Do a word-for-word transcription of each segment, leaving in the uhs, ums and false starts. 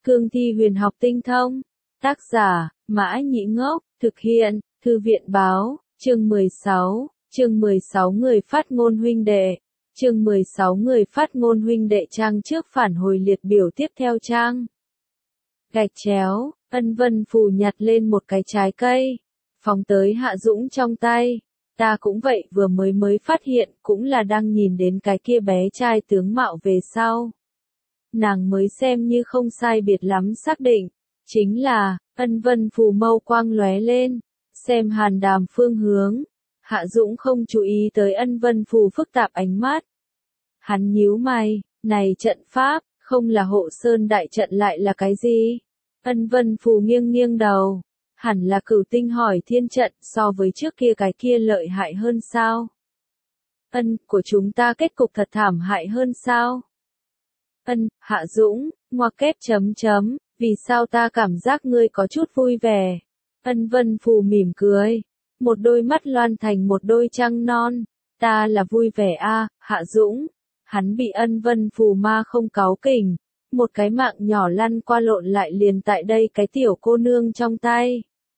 Cương thi huyền học tinh thông. Tác giả, Mã Nhĩ Ngốc, thực hiện, Thư viện Báo, chương mười sáu, chương mười sáu người phát ngôn huynh đệ. Chương mười sáu người phát ngôn huynh đệ trang trước phản hồi liệt biểu tiếp theo trang. Gạch chéo, Ân Vân Phù nhặt lên một cái trái cây, phóng tới Hạ Dũng trong tay. Ta cũng vậy, vừa mới mới phát hiện, cũng là đang nhìn đến cái kia bé trai tướng mạo về sau. Nàng mới xem như không sai biệt lắm xác định, chính là, Ân Vân Phù mâu quang lóe lên, xem Hàn Đàm phương hướng. Hạ Dũng không chú ý tới Ân Vân Phù phức tạp ánh mắt. Hắn nhíu mày, này trận pháp, không là Hộ Sơn đại trận lại là cái gì? Ân Vân Phù nghiêng nghiêng đầu, hẳn là Cửu Tinh Hỏi Thiên trận, so với trước kia cái kia lợi hại hơn sao? Ân, của chúng ta kết cục thật thảm hại hơn sao? Ân, Hạ Dũng, ngoặc kép chấm chấm, vì sao ta cảm giác ngươi có chút vui vẻ? Ân Vân Phù mỉm cười, một đôi mắt loan thành một đôi trăng non. Ta là vui vẻ a, Hạ Dũng. Hắn bị Ân Vân Phù ma không cáu kỉnh, một cái mạng nhỏ lăn qua lộn lại liền tại đây cái tiểu cô nương trong tay.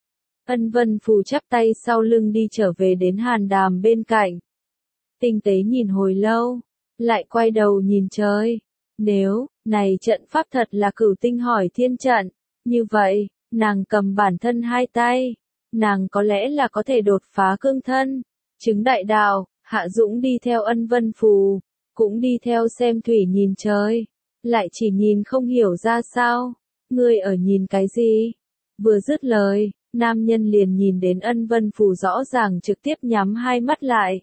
Ân Vân Phù chắp tay sau lưng đi trở về đến Hàn Đàm bên cạnh. Tinh tế nhìn hồi lâu, lại quay đầu nhìn trời. Nếu, này trận pháp thật là Cửu Tinh Hỏi Thiên trận, như vậy, nàng cầm bản thân hai tay, nàng có lẽ là có thể đột phá cương thân, chứng đại đạo. Hạ Dũng đi theo Ân Vân Phù, cũng đi theo xem thủy nhìn trời, lại chỉ nhìn không hiểu ra sao, ngươi ở nhìn cái gì? Vừa dứt lời, nam nhân liền nhìn đến Ân Vân Phù rõ ràng trực tiếp nhắm hai mắt lại.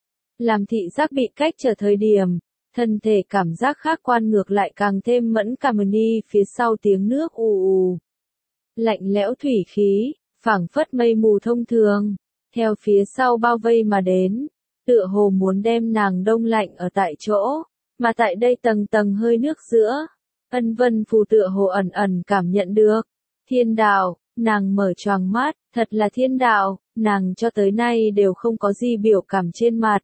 Làm thị giác bị cách trở thời điểm, thân thể cảm giác khác quan ngược lại càng thêm mẫn cảm đi phía sau tiếng nước ù ù. Lạnh lẽo thủy khí, phảng phất mây mù thông thường, theo phía sau bao vây mà đến, tựa hồ muốn đem nàng đông lạnh ở tại chỗ, mà tại đây tầng tầng hơi nước giữa. Ân Vân Phù tựa hồ ẩn ẩn cảm nhận được. Thiên đạo, nàng mở choàng mắt, thật là thiên đạo, nàng cho tới nay đều không có gì biểu cảm trên mặt.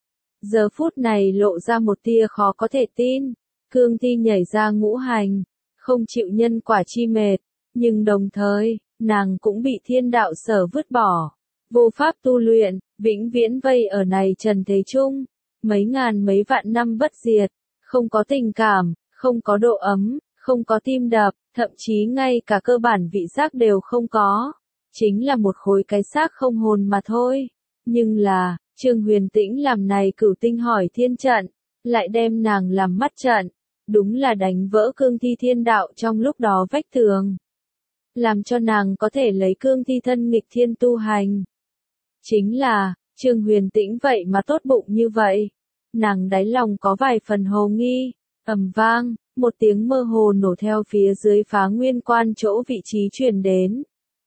Giờ phút này lộ ra một tia khó có thể tin, cương thi nhảy ra ngũ hành, không chịu nhân quả chi mệt, nhưng đồng thời, nàng cũng bị thiên đạo sở vứt bỏ, vô pháp tu luyện, vĩnh viễn vây ở này trần thế chung, mấy ngàn mấy vạn năm bất diệt, không có tình cảm, không có độ ấm, không có tim đập, thậm chí ngay cả cơ bản vị giác đều không có, chính là một khối cái xác không hồn mà thôi. Nhưng là, Trương Huyền Tĩnh làm này Cửu Tinh Hỏi Thiên trận, lại đem nàng làm mắt trận, đúng là đánh vỡ cương thi thiên đạo trong lúc đó vách tường, làm cho nàng có thể lấy cương thi thân nghịch thiên tu hành. Chính là, Trương Huyền Tĩnh vậy mà tốt bụng như vậy, nàng đáy lòng có vài phần hồ nghi. Ầm vang, một tiếng mơ hồ nổ theo phía dưới Phá Nguyên Quan chỗ vị trí truyền đến.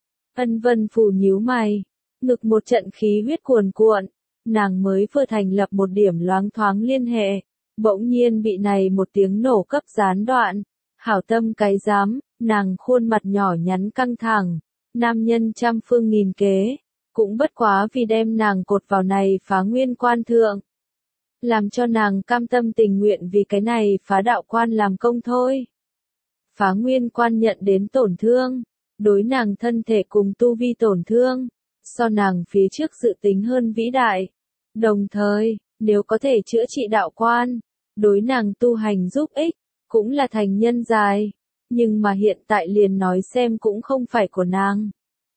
Ân Vân Phù nhíu mày, ngực một trận khí huyết cuồn cuộn, nàng mới vừa thành lập một điểm loáng thoáng liên hệ, bỗng nhiên bị này một tiếng nổ cấp gián đoạn. Hảo tâm cái dám, nàng khuôn mặt nhỏ nhắn căng thẳng, nam nhân trăm phương nghìn kế, cũng bất quá vì đem nàng cột vào này Phá Nguyên Quan thượng. Làm cho nàng cam tâm tình nguyện vì cái này phá đạo quan làm công thôi. Phá Nguyên Quan nhận đến tổn thương, đối nàng thân thể cùng tu vi tổn thương, so nàng phía trước dự tính hơn vĩ đại. Đồng thời, nếu có thể chữa trị đạo quan, đối nàng tu hành giúp ích, cũng là thành nhân dài, nhưng mà hiện tại liền nói xem cũng không phải của nàng.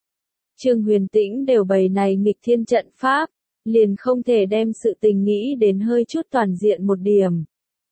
Trương Huyền Tĩnh đều bày này nghịch thiên trận pháp, liền không thể đem sự tình nghĩ đến hơi chút toàn diện một điểm.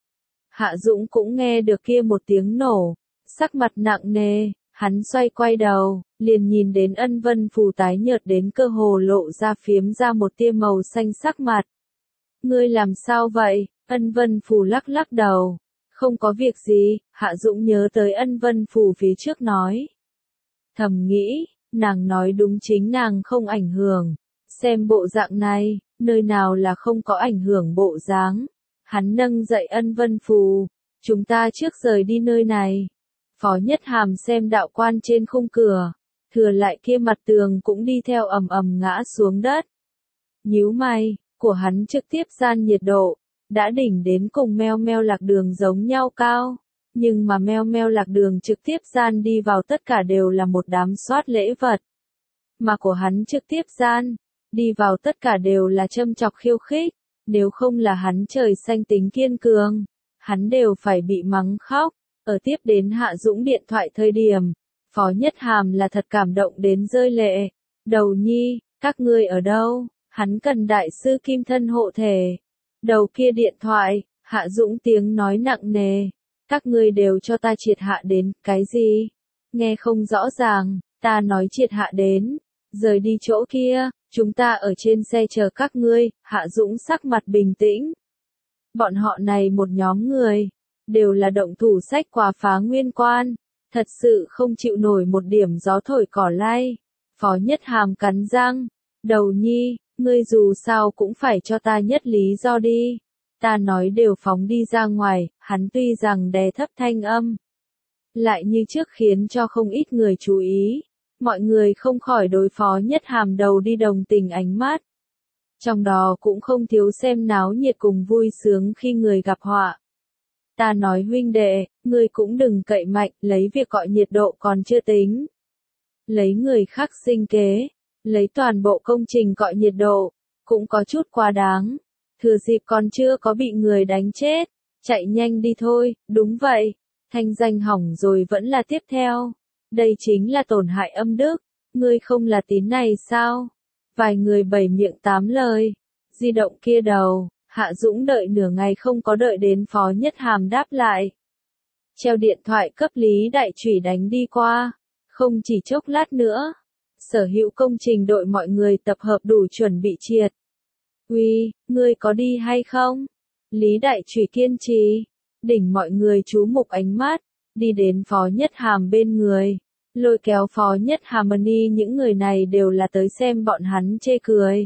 Hạ Dũng cũng nghe được kia một tiếng nổ, sắc mặt nặng nề, hắn xoay quay đầu, liền nhìn đến Ân Vân Phù tái nhợt đến cơ hồ lộ ra phiếm ra một tia màu xanh sắc mặt. Ngươi làm sao vậy? Ân Vân Phù lắc lắc đầu. Không có việc gì, Hạ Dũng nhớ tới Ân Vân Phù phía trước nói. Thầm nghĩ, nàng nói đúng, chính nàng không ảnh hưởng. Xem bộ dạng này, nơi nào là không có ảnh hưởng bộ dáng. Hắn nâng dậy Ân Vân Phù, chúng ta trước rời đi nơi này. Phó Nhất Hàm xem đạo quan trên khung cửa, thừa lại kia mặt tường cũng đi theo ầm ầm ngã xuống đất. Nhíu mày, của hắn trực tiếp gian nhiệt độ, đã đỉnh đến cùng meo meo lạc đường giống nhau cao. Nhưng mà meo meo lạc đường trực tiếp gian đi vào tất cả đều là một đám soát lễ vật. Mà của hắn trực tiếp gian, đi vào tất cả đều là châm chọc khiêu khích, nếu không là hắn trời xanh tính kiên cường, hắn đều phải bị mắng khóc. Ở tiếp đến Hạ Dũng điện thoại thời điểm, Phó Nhất Hàm là thật cảm động đến rơi lệ. Đầu nhi, các ngươi ở đâu? Hắn cần đại sư kim thân hộ thể. Đầu kia điện thoại, Hạ Dũng tiếng nói nặng nề. Các ngươi đều cho ta triệt hạ đến, cái gì? Nghe không rõ ràng, ta nói triệt hạ đến. Rời đi chỗ kia, chúng ta ở trên xe chờ các ngươi. Hạ Dũng sắc mặt bình tĩnh. Bọn họ này một nhóm người, đều là động thủ sách quà phá nguyên quan. Thật sự không chịu nổi một điểm gió thổi cỏ lay. Phó Nhất Hàm cắn răng. Đầu nhi, ngươi dù sao cũng phải cho ta nhất lý do đi. Ta nói đều phóng đi ra ngoài, hắn tuy rằng đè thấp thanh âm. Lại như trước khiến cho không ít người chú ý. Mọi người không khỏi đối Phó Nhất Hàm đầu đi đồng tình ánh mắt. Trong đó cũng không thiếu xem náo nhiệt cùng vui sướng khi người gặp họa. Ta nói huynh đệ, ngươi cũng đừng cậy mạnh, lấy việc gọi nhiệt độ còn chưa tính. Lấy người khác sinh kế, lấy toàn bộ công trình gọi nhiệt độ, cũng có chút quá đáng. Thừa dịp còn chưa có bị người đánh chết, chạy nhanh đi thôi, đúng vậy. Thanh danh hỏng rồi vẫn là tiếp theo. Đây chính là tổn hại âm đức, ngươi không là tín này sao? Vài người bảy miệng tám lời. Di động kia đầu, Hạ Dũng đợi nửa ngày không có đợi đến Phó Nhất Hàm đáp lại. Treo điện thoại cấp Lý Đại Chủy đánh đi qua. Không chỉ chốc lát nữa, sở hữu công trình đội mọi người tập hợp đủ chuẩn bị triệt. Uy, ngươi có đi hay không? Lý Đại Chủy kiên trì, đỉnh mọi người chú mục ánh mắt, đi đến Phó Nhất Hàm bên người, lôi kéo Phó Nhất Harmony. Những người này đều là tới xem bọn hắn chê cười.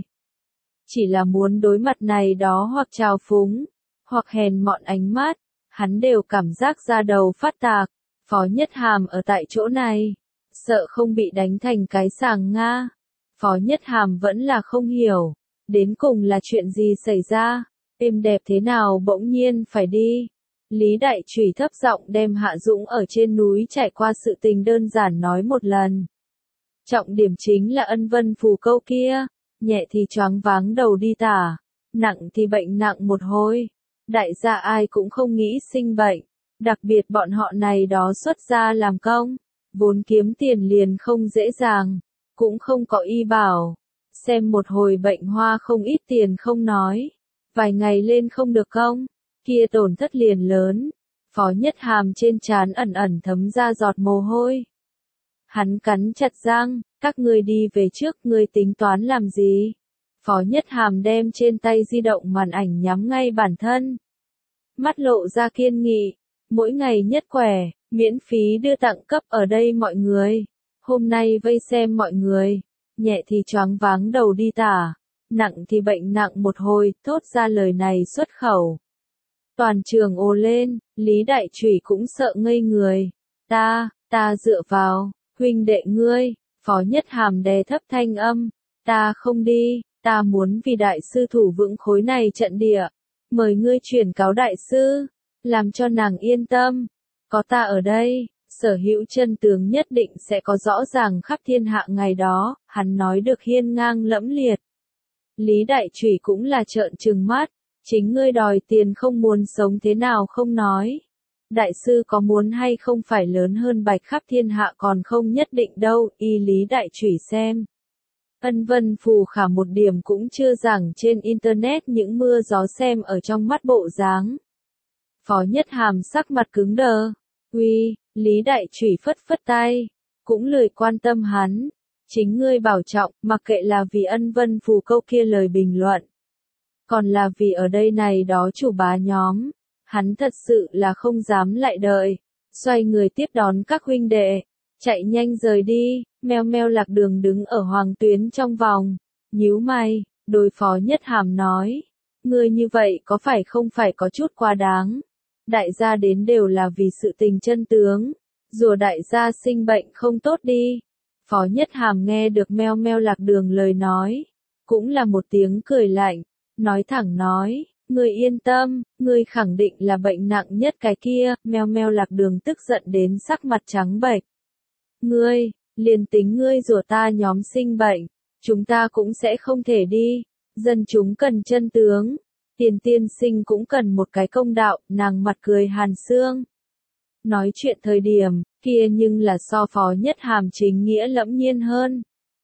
Chỉ là muốn đối mặt này đó hoặc trào phúng, hoặc hèn mọn ánh mắt, hắn đều cảm giác da đầu phát tạc. Phó Nhất Hàm ở tại chỗ này, sợ không bị đánh thành cái sàng Nga. Phó Nhất Hàm vẫn là không hiểu, đến cùng là chuyện gì xảy ra, êm đẹp thế nào bỗng nhiên phải đi. Lý Đại Chủy thấp giọng đem Hạ Dũng ở trên núi trải qua sự tình đơn giản nói một lần. Trọng điểm chính là ân vân phù câu kia, nhẹ thì choáng váng đầu đi tả, nặng thì bệnh nặng một hồi. Đại gia ai cũng không nghĩ sinh bệnh, đặc biệt bọn họ này đó xuất gia làm công, vốn kiếm tiền liền không dễ dàng, cũng không có y bảo. Xem một hồi bệnh hoa không ít tiền không nói, vài ngày lên không được công, kia tổn thất liền lớn. Phó Nhất Hàm trên trán ẩn ẩn thấm ra giọt mồ hôi. Hắn cắn chặt răng, các ngươi đi về trước, ngươi tính toán làm gì? Phó Nhất Hàm đem trên tay di động màn ảnh nhắm ngay bản thân. Mắt lộ ra kiên nghị, mỗi ngày nhất khỏe, miễn phí đưa tặng cấp ở đây mọi người. Hôm nay vây xem mọi người, nhẹ thì choáng váng đầu đi tả, nặng thì bệnh nặng một hồi, thốt ra lời này xuất khẩu. Toàn trường ồ lên, Lý Đại Chủy cũng sợ ngây người. Ta, ta dựa vào, huynh đệ ngươi, Phó Nhất Hàm đè thấp thanh âm. Ta không đi, ta muốn vì đại sư thủ vững khối này trận địa. Mời ngươi chuyển cáo đại sư, làm cho nàng yên tâm. Có ta ở đây, sở hữu chân tướng nhất định sẽ có rõ ràng khắp thiên hạ ngày đó, hắn nói được hiên ngang lẫm liệt. Lý Đại Chủy cũng là trợn trừng mắt, chính ngươi đòi tiền không muốn sống thế nào không nói. Đại sư có muốn hay không phải lớn hơn bạch khắp thiên hạ còn không nhất định đâu, y Lý Đại Chủy xem. Ân vân phù khả một điểm cũng chưa giảng trên internet những mưa gió xem ở trong mắt bộ dáng. Phó Nhất Hàm sắc mặt cứng đờ. Uy, Lý Đại Chủy phất phất tay, cũng lười quan tâm hắn. Chính ngươi bảo trọng, mặc kệ là vì ân vân phù câu kia lời bình luận, còn là vì ở đây này đó chủ bá nhóm, hắn thật sự là không dám lại đợi, xoay người tiếp đón các huynh đệ, chạy nhanh rời đi. Meo meo lạc đường đứng ở hoàng tuyến trong vòng, nhíu mày, đối Phó Nhất Hàm nói, ngươi như vậy có phải không phải có chút quá đáng. Đại gia đến đều là vì sự tình chân tướng, rùa đại gia sinh bệnh không tốt đi. Phó Nhất Hàm nghe được meo meo lạc đường lời nói, cũng là một tiếng cười lạnh, nói thẳng nói, Ngươi yên tâm, ngươi khẳng định là bệnh nặng nhất cái kia, meo meo Lạc Đường tức giận đến sắc mặt trắng bệch. Ngươi, liền tính ngươi rủa ta nhóm sinh bệnh, chúng ta cũng sẽ không thể đi, dân chúng cần chân tướng, tiền tiên sinh cũng cần một cái công đạo, nàng mặt cười hàn sương. Nói chuyện thời điểm, kia nhưng là so Phó Nhất Hàm chính nghĩa lẫm nhiên hơn.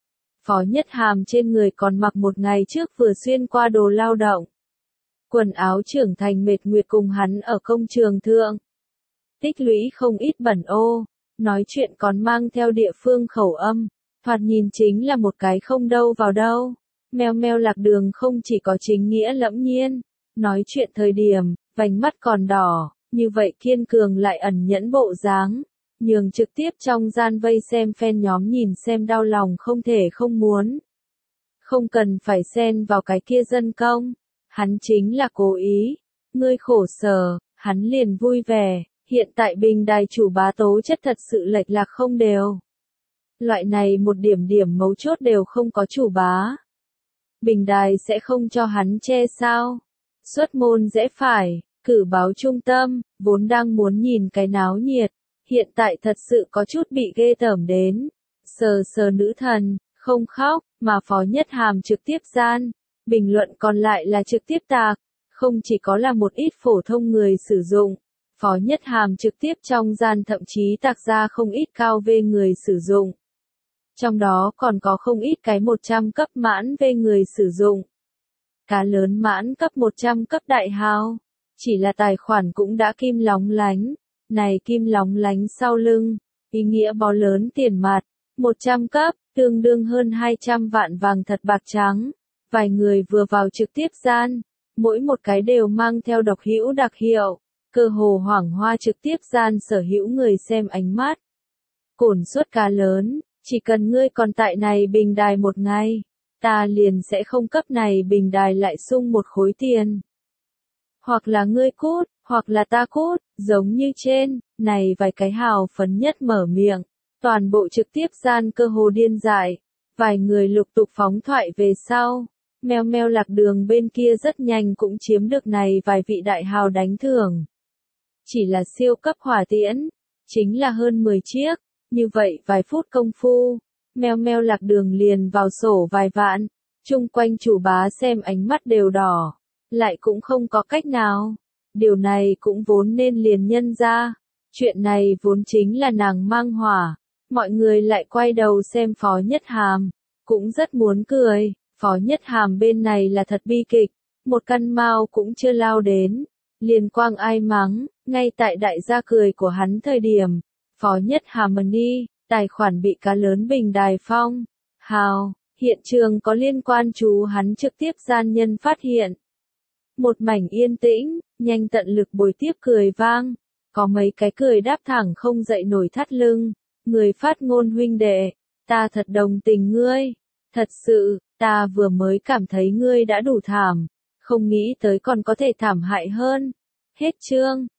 Phó Nhất Hàm trên người còn mặc một ngày trước vừa xuyên qua đồ lao động. Quần áo trưởng thành mệt nguyệt cùng hắn ở công trường thượng. Tích lũy không ít bẩn ô, nói chuyện còn mang theo địa phương khẩu âm, thoạt nhìn chính là một cái không đâu vào đâu. Meo meo Lạc Đường không chỉ có chính nghĩa lẫm nhiên, nói chuyện thời điểm, vành mắt còn đỏ, như vậy kiên cường lại ẩn nhẫn bộ dáng, nhường trực tiếp trong gian vây xem fan nhóm nhìn xem đau lòng không thể không muốn. Không cần phải xen vào cái kia dân công, hắn chính là cố ý, ngươi khổ sở, hắn liền vui vẻ, hiện tại bình đài chủ bá tố chất thật sự lệch lạc không đều. Loại này một điểm điểm mấu chốt đều không có chủ bá. Bình đài sẽ không cho hắn che sao? Xuất môn dễ phải, cử báo trung tâm, vốn đang muốn nhìn cái náo nhiệt, hiện tại thật sự có chút bị ghê tởm đến. Sờ sờ nữ thần, không khóc, mà Phó Nhất Hàm trực tiếp gian, bình luận còn lại là trực tiếp tạc, không chỉ có là một ít phổ thông người sử dụng. Phó Nhất Hàm trực tiếp trong gian thậm chí tạc ra không ít cao về người sử dụng. Trong đó còn có không ít cái một trăm cấp mãn về người sử dụng. Cá lớn mãn cấp một trăm cấp đại hào. Chỉ là tài khoản cũng đã kim lóng lánh. Này kim lóng lánh sau lưng, ý nghĩa bó lớn tiền mặt. một trăm cấp, tương đương hơn hai trăm vạn vàng thật bạc trắng. Vài người vừa vào trực tiếp gian. Mỗi một cái đều mang theo độc hữu đặc hiệu. Cơ hồ hoảng hoa trực tiếp gian sở hữu người xem ánh mắt. Cổn suất cá lớn. Chỉ cần ngươi còn tại này bình đài một ngày, ta liền sẽ không cấp này bình đài lại sung một khối tiền. Hoặc là ngươi cút, hoặc là ta cút, giống như trên, này vài cái hào phấn nhất mở miệng. Toàn bộ trực tiếp gian cơ hồ điên dại, vài người lục tục phóng thoại về sau. Meo meo Lạc Đường bên kia rất nhanh cũng chiếm được này vài vị đại hào đánh thưởng. Chỉ là siêu cấp hỏa tiễn, chính là hơn mười chiếc. Như vậy vài phút công phu, meo meo Lạc Đường liền vào sổ vài vạn, chung quanh chủ bá xem ánh mắt đều đỏ, lại cũng không có cách nào. Điều này cũng vốn nên liền nhân ra, chuyện này vốn chính là nàng mang hỏa, mọi người lại quay đầu xem Phó Nhất Hàm, cũng rất muốn cười, Phó Nhất Hàm bên này là thật bi kịch, một căn mao cũng chưa lao đến, liền quang ai mắng, ngay tại đại gia cười của hắn thời điểm. Phó Nhất Hàm đi, tài khoản bị cá lớn bình đài phong. Hào, hiện trường có liên quan chú hắn trực tiếp gian nhân phát hiện. Một mảnh yên tĩnh, nhanh tận lực bồi tiếp cười vang. Có mấy cái cười đáp thẳng không dậy nổi thắt lưng. Người phát ngôn huynh đệ, ta thật đồng tình ngươi. Thật sự, ta vừa mới cảm thấy ngươi đã đủ thảm. Không nghĩ tới còn có thể thảm hại hơn. Hết chương.